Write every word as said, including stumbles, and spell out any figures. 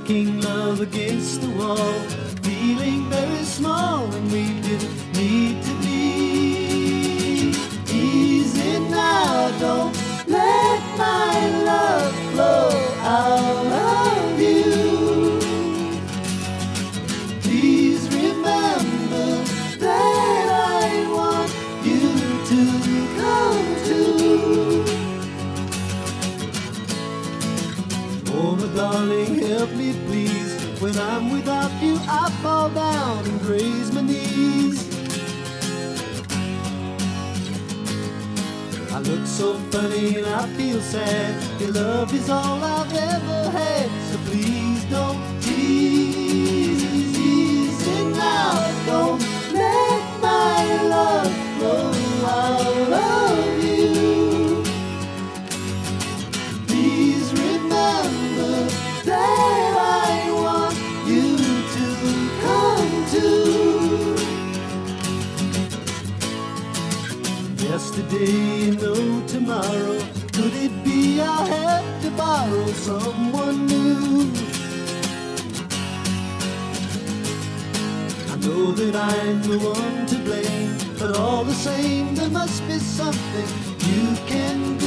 making love against the wall, feeling very small and we didn't need to be. Easy now, don't let my love flow out of you. Please remember that I want you to come to. Oh, my darling, help me please. When I'm without you, I fall down and graze my knees. I look so funny and I feel sad. Your love is all I've ever had, so please don't tease. Easy now, don't let my love flow out of you. Please remember that I want you to come to. Yesterday and no tomorrow, could it be I'll have to borrow someone new? I know that I'm the one to blame, but all the same there must be something you can do.